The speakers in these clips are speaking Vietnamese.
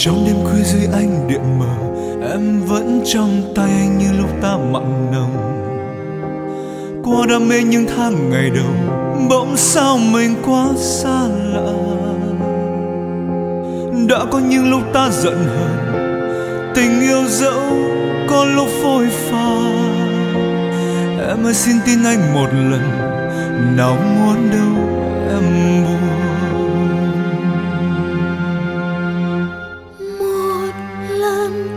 Trong đêm khuya dưới ánh điện mờ, em vẫn trong tay anh như lúc ta mặn nồng. Qua đam mê những tháng ngày đầu, bỗng sao mình quá xa lạ. Đã có những lúc ta giận hờn, tình yêu dẫu có lúc phôi pha. Em ơi xin tin anh một lần, nào muốn đâu em buồn. Một lần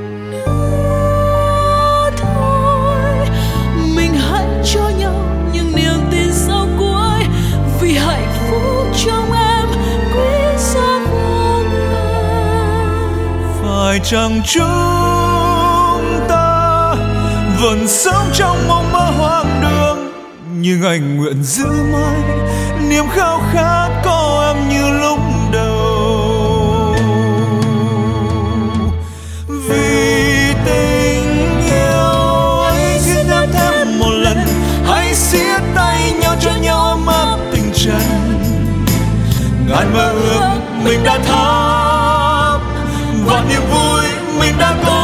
nữa thôi, mình hãy cho nhau những niềm tin sau cuối, vì hạnh phúc trong em quý giá vô ngần. Phải chăng chúng ta vẫn sống trong mộng mơ hoang đường, nhưng anh nguyện giữ mãi niềm khao khát có em như lúc đầu. Vì tình yêu anh xin em thêm một lần, hãy siết tay nhau cho nhau ấm áp tình chân. Ngàn mơ ước mình đã thắp, và niềm vui mình đã có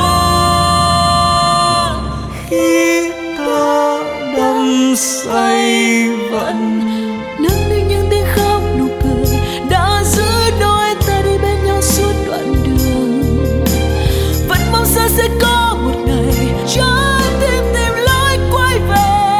khi ta đắm say vẫn. Nâng niu những tiếng khóc nụ cười đã giữ đôi ta đi bên nhau suốt đoạn đường. Vẫn mong sao sẽ có một ngày trái tim tìm lối quay về.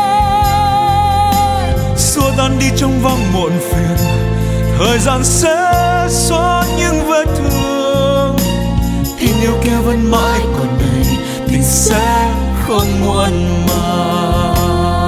Xua tan đi trong vắng muộn phiền, thời gian sẽ xóa những vết thương. Tình yêu kia vẫn mãi còn đây, tình sẽ không muộn màng.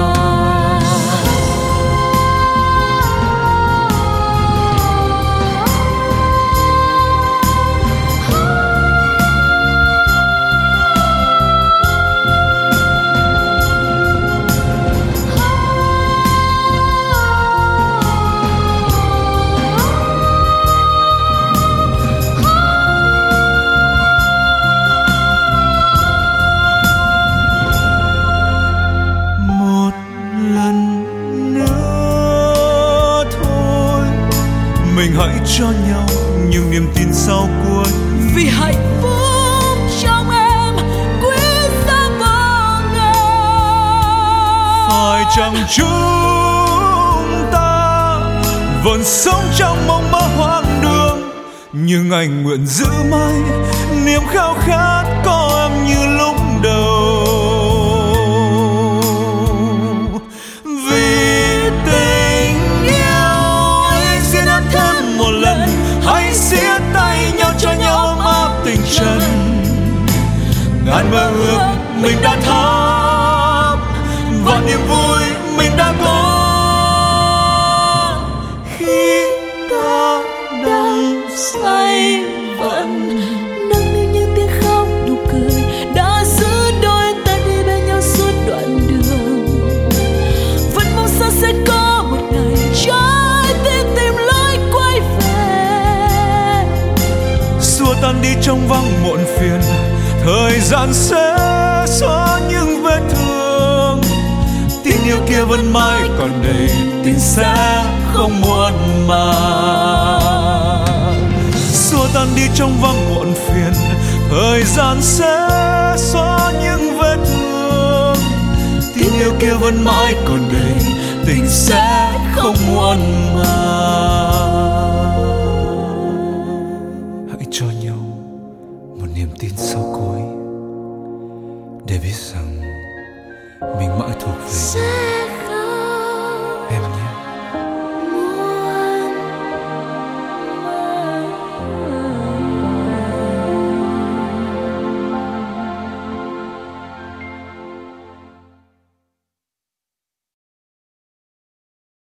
Mình hãy cho nhau những niềm tin sau cuối, vì hạnh phúc trong em quý giá vô ngần. Phải chăng chúng ta vẫn sống trong mộng mơ hoang đường, nhưng anh nguyện giữ mãi niềm khao khát có em như lúc đầu. Hãy siết tay nhau cho nhau ấm áp tình chân. Ngàn mơ ước mình đã thắp, và niềm vui mình đã có khi ta đang say vẫn. Nâng niu những tiếng khóc nụ cười đã giữ đôi ta đi bên nhau suốt đoạn đường. Vẫn mong sao sẽ có một ngày trái tim tìm lối quay về. Xua tan đi trong vắng muộn phiền, thời gian sẽ xóa những vết thương. Tình yêu kia vẫn mãi còn đây, tình sẽ không muộn màng. Xua tan đi trong vắng muộn phiền, thời gian sẽ xóa những vết thương. Tình yêu kia vẫn mãi còn đây, tình sẽ không muộn màng.